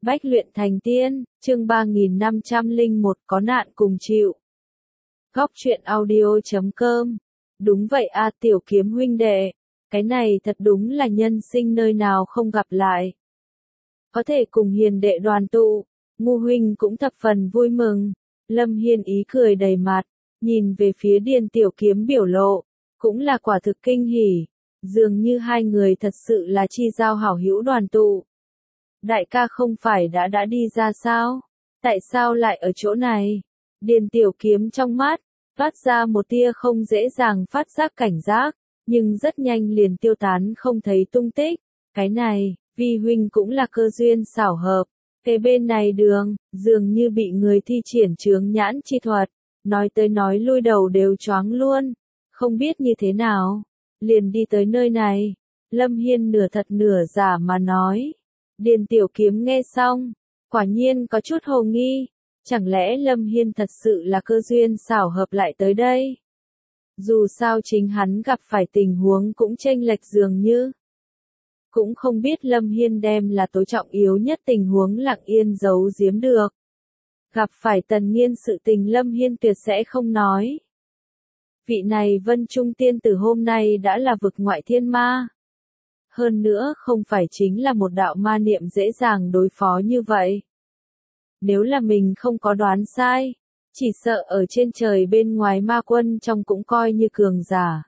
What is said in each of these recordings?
Bách luyện thành tiên, chương 3501 có nạn cùng chịu. Góc truyện audio.com. Đúng vậy a Tiểu Kiếm huynh đệ, cái này thật đúng là nhân sinh nơi nào không gặp lại. Có thể cùng hiền đệ đoàn tụ, Ngu huynh cũng thập phần vui mừng. Lâm Hiên ý cười đầy mặt, nhìn về phía Điền Tiểu Kiếm biểu lộ, cũng là quả thực kinh hỉ, dường như hai người thật sự là chi giao hảo hữu đoàn tụ. Đại ca không phải đã đi ra sao? Tại sao lại ở chỗ này? Điền Tiểu Kiếm trong mắt phát ra một tia không dễ dàng phát giác cảnh giác, nhưng rất nhanh liền tiêu tán không thấy tung tích. Cái này, vi huynh cũng là cơ duyên xảo hợp. Cái bên này đường, dường như bị người thi triển chướng nhãn chi thuật, nói tới nói lui đầu đều choáng luôn, không biết như thế nào, liền đi tới nơi này. Lâm Hiên nửa thật nửa giả mà nói. Điền Tiểu Kiếm nghe xong, quả nhiên có chút hồ nghi, chẳng lẽ Lâm Hiên thật sự là cơ duyên xảo hợp lại tới đây? Dù sao chính hắn gặp phải tình huống cũng chênh lệch dường như. Cũng không biết Lâm Hiên đem là tối trọng yếu nhất tình huống lặng yên giấu giếm được. Gặp phải Tần Nghiên sự tình Lâm Hiên tuyệt sẽ không nói. Vị này Vân Trung tiên tử hôm nay đã là vực ngoại thiên ma. Hơn nữa không phải chính là một đạo ma niệm dễ dàng đối phó như vậy. Nếu là mình không có đoán sai, chỉ sợ ở trên trời bên ngoài ma quân trong cũng coi như cường giả.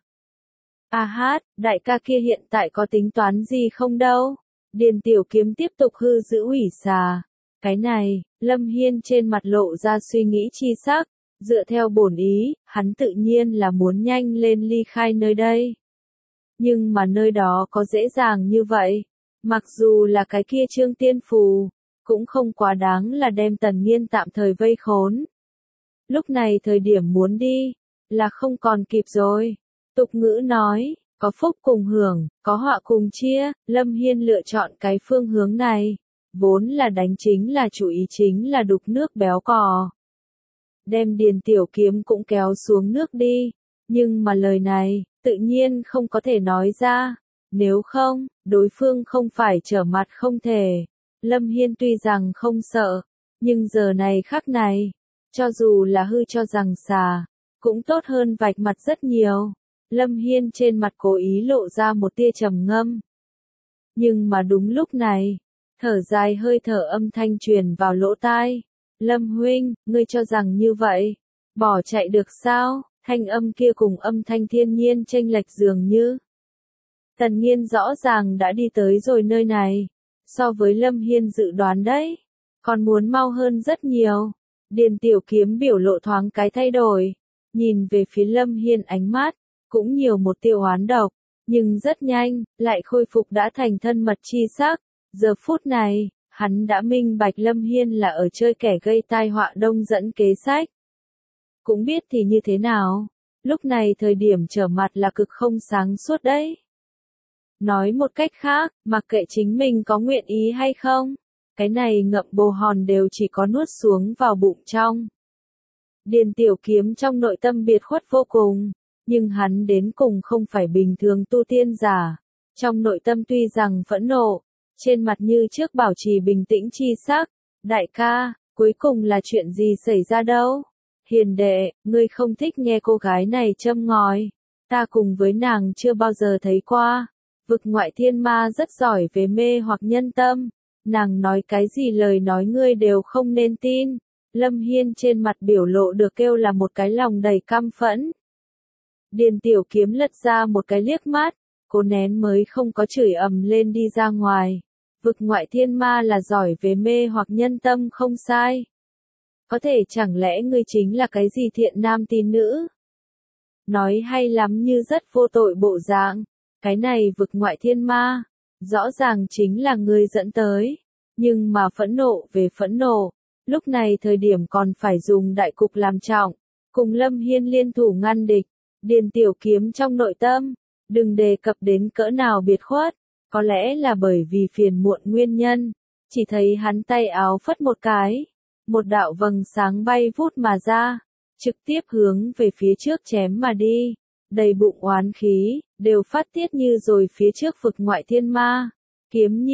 A hát, đại ca kia hiện tại có tính toán gì không đâu? Điền Tiểu Kiếm tiếp tục hư giữ ủy xà. Cái này, Lâm Hiên trên mặt lộ ra suy nghĩ chi sắc, dựa theo bổn ý, hắn tự nhiên là muốn nhanh lên ly khai nơi đây. Nhưng mà nơi đó có dễ dàng như vậy, mặc dù là cái kia Trương Tiên Phù, cũng không quá đáng là đem Tần Nghiên tạm thời vây khốn. Lúc này thời điểm muốn đi, là không còn kịp rồi. Tục ngữ nói, có phúc cùng hưởng, có họa cùng chia, Lâm Hiên lựa chọn cái phương hướng này, vốn là đánh chính là chủ ý chính là đục nước béo cò. Đem Điền Tiểu Kiếm cũng kéo xuống nước đi, nhưng mà lời này, tự nhiên không có thể nói ra, nếu không, đối phương không phải trở mặt không thể. Lâm Hiên tuy rằng không sợ, nhưng giờ này khắc này, cho dù là hư cho rằng xà, cũng tốt hơn vạch mặt rất nhiều. Lâm Hiên trên mặt cố ý lộ ra một tia trầm ngâm. Nhưng mà đúng lúc này, thở dài hơi thở âm thanh truyền vào lỗ tai. Lâm huynh, ngươi cho rằng như vậy, bỏ chạy được sao? Thanh âm kia cùng âm thanh thiên nhiên chênh lệch dường như. Tần Nghiên rõ ràng đã đi tới rồi nơi này, so với Lâm Hiên dự đoán đấy, còn muốn mau hơn rất nhiều. Điền Tiểu Kiếm biểu lộ thoáng cái thay đổi, nhìn về phía Lâm Hiên ánh mắt, cũng nhiều một tia oán độc, nhưng rất nhanh, lại khôi phục đã thành thân mật chi sắc. Giờ phút này, hắn đã minh bạch Lâm Hiên là ở chơi kẻ gây tai họa đông dẫn kế sách. Cũng biết thì như thế nào, lúc này thời điểm trở mặt là cực không sáng suốt đấy. Nói một cách khác, mặc kệ chính mình có nguyện ý hay không, cái này ngậm bồ hòn đều chỉ có nuốt xuống vào bụng trong. Điền Tiểu Kiếm trong nội tâm biệt khuất vô cùng, nhưng hắn đến cùng không phải bình thường tu tiên giả. Trong nội tâm tuy rằng phẫn nộ, trên mặt như trước bảo trì bình tĩnh chi sắc. Đại ca, cuối cùng là chuyện gì xảy ra đâu? Hiền đệ, ngươi không thích nghe cô gái này châm ngòi. Ta cùng với nàng chưa bao giờ thấy qua. Vực ngoại thiên ma rất giỏi về mê hoặc nhân tâm. Nàng nói cái gì lời nói ngươi đều không nên tin. Lâm Hiên trên mặt biểu lộ được kêu là một cái lòng đầy căm phẫn. Điền Tiểu Kiếm lật ra một cái liếc mắt, cố nén mới không có chửi ầm lên đi ra ngoài. Vực ngoại thiên ma là giỏi về mê hoặc nhân tâm không sai. Có thể chẳng lẽ ngươi chính là cái gì thiện nam tín nữ? Nói hay lắm như rất vô tội bộ dạng. Cái này vực ngoại thiên ma, rõ ràng chính là ngươi dẫn tới. Nhưng mà phẫn nộ về phẫn nộ, lúc này thời điểm còn phải dùng đại cục làm trọng, cùng Lâm Hiên liên thủ ngăn địch. Điền Tiểu Kiếm trong nội tâm, đừng đề cập đến cỡ nào biệt khuất, có lẽ là bởi vì phiền muộn nguyên nhân, chỉ thấy hắn tay áo phất một cái, một đạo vầng sáng bay vút mà ra, trực tiếp hướng về phía trước chém mà đi, đầy bụng oán khí, đều phát tiết như rồi phía trước vực ngoại thiên ma. Kiếm nhi,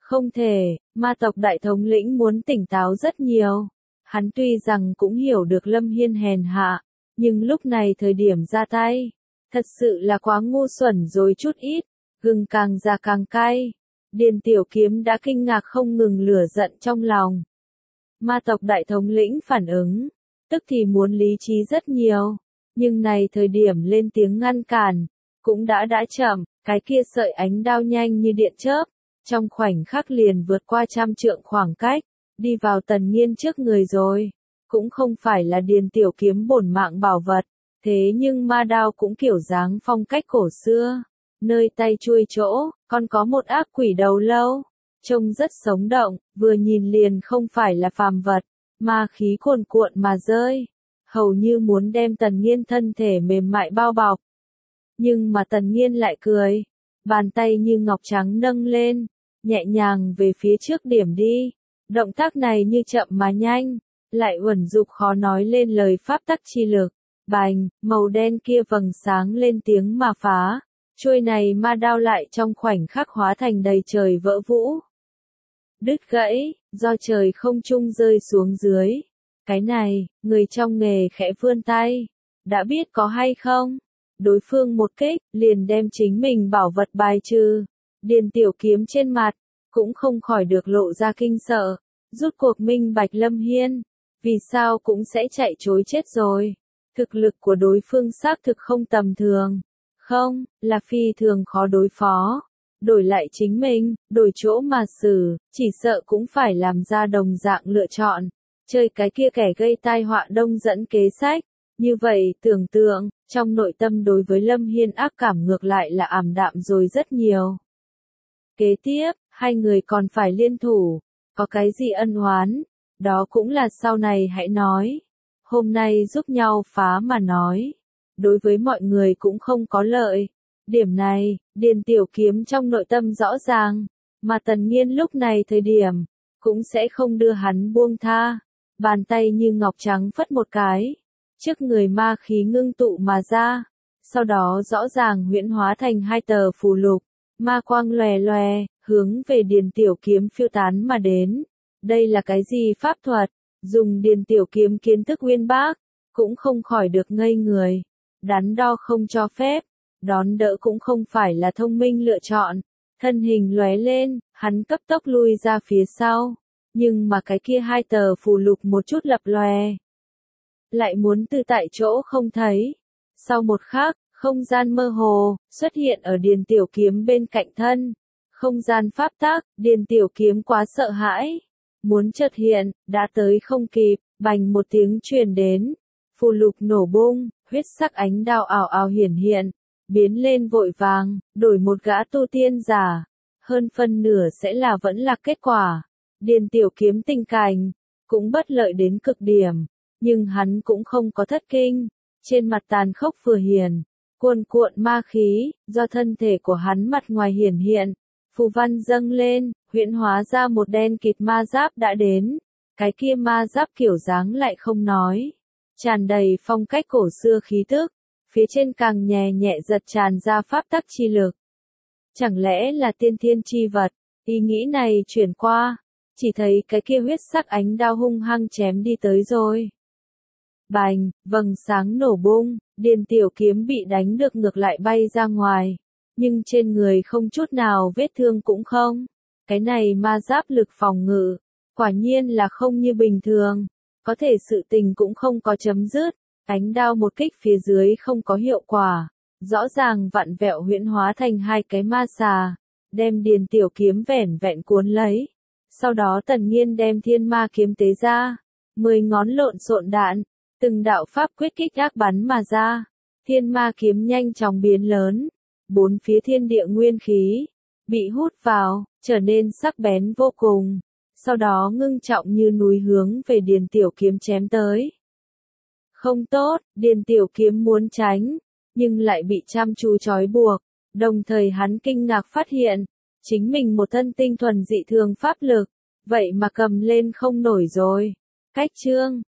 Không thể, ma tộc đại thống lĩnh muốn tỉnh táo rất nhiều. Hắn tuy rằng cũng hiểu được Lâm Hiên hèn hạ, nhưng lúc này thời điểm ra tay, thật sự là quá ngu xuẩn rồi chút ít, gừng càng già càng cay. Điền Tiểu Kiếm đã kinh ngạc không ngừng lửa giận trong lòng. Ma tộc đại thống lĩnh phản ứng, tức thì muốn lý trí rất nhiều, nhưng này thời điểm lên tiếng ngăn cản, cũng đã chậm, cái kia sợi ánh đao nhanh như điện chớp, trong khoảnh khắc liền vượt qua 100 trượng khoảng cách, đi vào Tần Nghiên trước người rồi. Cũng không phải là Điền Tiểu Kiếm bổn mạng bảo vật, thế nhưng ma đao cũng kiểu dáng phong cách cổ xưa. Nơi tay chuôi chỗ, còn có một ác quỷ đầu lâu. Trông rất sống động, vừa nhìn liền không phải là phàm vật, ma khí cuồn cuộn mà rơi. Hầu như muốn đem Tần Nghiên thân thể mềm mại bao bọc. Nhưng mà Tần Nghiên lại cười. Bàn tay như ngọc trắng nâng lên, nhẹ nhàng về phía trước điểm đi. Động tác này như chậm mà nhanh, lại uẩn dục khó nói lên lời pháp tắc chi lực. Bành, màu đen kia vầng sáng lên tiếng mà phá. Chuôi này ma đao lại trong khoảnh khắc hóa thành đầy trời vỡ vũ. Đứt gãy, do trời không trung rơi xuống dưới. Cái này, người trong nghề khẽ vươn tay. Đã biết có hay không? Đối phương một kích, liền đem chính mình bảo vật bài trừ. Điền Tiểu Kiếm trên mặt, cũng không khỏi được lộ ra kinh sợ. Rút cuộc minh bạch Lâm Hiên, vì sao cũng sẽ chạy trối chết rồi. Thực lực của đối phương xác thực không tầm thường. Không, là phi thường khó đối phó. Đổi lại chính mình, đổi chỗ mà xử, chỉ sợ cũng phải làm ra đồng dạng lựa chọn. Chơi cái kia kẻ gây tai họa đông dẫn kế sách. Như vậy, tưởng tượng, trong nội tâm đối với Lâm Hiên ác cảm ngược lại là ảm đạm rồi rất nhiều. Kế tiếp, hai người còn phải liên thủ. Có cái gì ân oán, đó cũng là sau này hãy nói. Hôm nay giúp nhau phá mà nói. Đối với mọi người cũng không có lợi. Điểm này, Điền Tiểu Kiếm trong nội tâm rõ ràng, mà Tần Nghiên lúc này thời điểm, cũng sẽ không đưa hắn buông tha. Bàn tay như ngọc trắng phất một cái, trước người ma khí ngưng tụ mà ra, sau đó rõ ràng huyễn hóa thành hai tờ phù lục, ma quang lòe lòe, hướng về Điền Tiểu Kiếm phiêu tán mà đến. Đây là cái gì pháp thuật? Dùng Điền Tiểu Kiếm kiến thức uyên bác, cũng không khỏi được ngây người. Đắn đo không cho phép, đón đỡ cũng không phải là thông minh lựa chọn. Thân hình lóe lên, hắn cấp tốc lui ra phía sau, nhưng mà cái kia hai tờ phù lục một chút lập lòe, lại muốn từ tại chỗ không thấy. Sau một khắc, không gian mơ hồ xuất hiện ở Điền Tiểu Kiếm bên cạnh thân. Không gian pháp tắc, Điền Tiểu Kiếm quá sợ hãi, muốn chợt hiện, đã tới không kịp, bành một tiếng truyền đến, phù lục nổ bung, huyết sắc ánh đao ảo ảo hiển hiện, biến lên vội vàng, đổi một gã tu tiên giả, hơn phân nửa sẽ là vẫn là kết quả. Điền Tiểu Kiếm tình cảnh, cũng bất lợi đến cực điểm, nhưng hắn cũng không có thất kinh, trên mặt tàn khốc vừa hiển, cuồn cuộn ma khí, do thân thể của hắn mặt ngoài hiển hiện, phù văn dâng lên, huyễn hóa ra một đen kịt ma giáp đã đến, cái kia ma giáp kiểu dáng lại không nói, tràn đầy phong cách cổ xưa khí tức, phía trên càng nhẹ nhẹ giật tràn ra pháp tắc chi lực. Chẳng lẽ là tiên thiên chi vật? Ý nghĩ này chuyển qua, chỉ thấy cái kia huyết sắc ánh đao hung hăng chém đi tới rồi. Bành, vầng sáng nổ bung, Điền Tiểu Kiếm bị đánh được ngược lại bay ra ngoài, nhưng trên người không chút nào vết thương cũng không. Cái này ma giáp lực phòng ngự, quả nhiên là không như bình thường, có thể sự tình cũng không có chấm dứt, ánh đao một kích phía dưới không có hiệu quả, rõ ràng vặn vẹo huyễn hóa thành hai cái ma xà, đem Điền Tiểu Kiếm vẻn vẹn cuốn lấy. Sau đó Tần Nghiên đem thiên ma kiếm tế ra, 10 ngón lộn xộn đạn, từng đạo pháp quyết kích ác bắn mà ra, thiên ma kiếm nhanh chóng biến lớn, bốn phía thiên địa nguyên khí, bị hút vào, trở nên sắc bén vô cùng, sau đó ngưng trọng như núi hướng về Điền Tiểu Kiếm chém tới. Không tốt, Điền Tiểu Kiếm muốn tránh, nhưng lại bị chăm chú trói buộc, đồng thời hắn kinh ngạc phát hiện, chính mình một thân tinh thuần dị thường pháp lực, vậy mà cầm lên không nổi rồi. Cách chương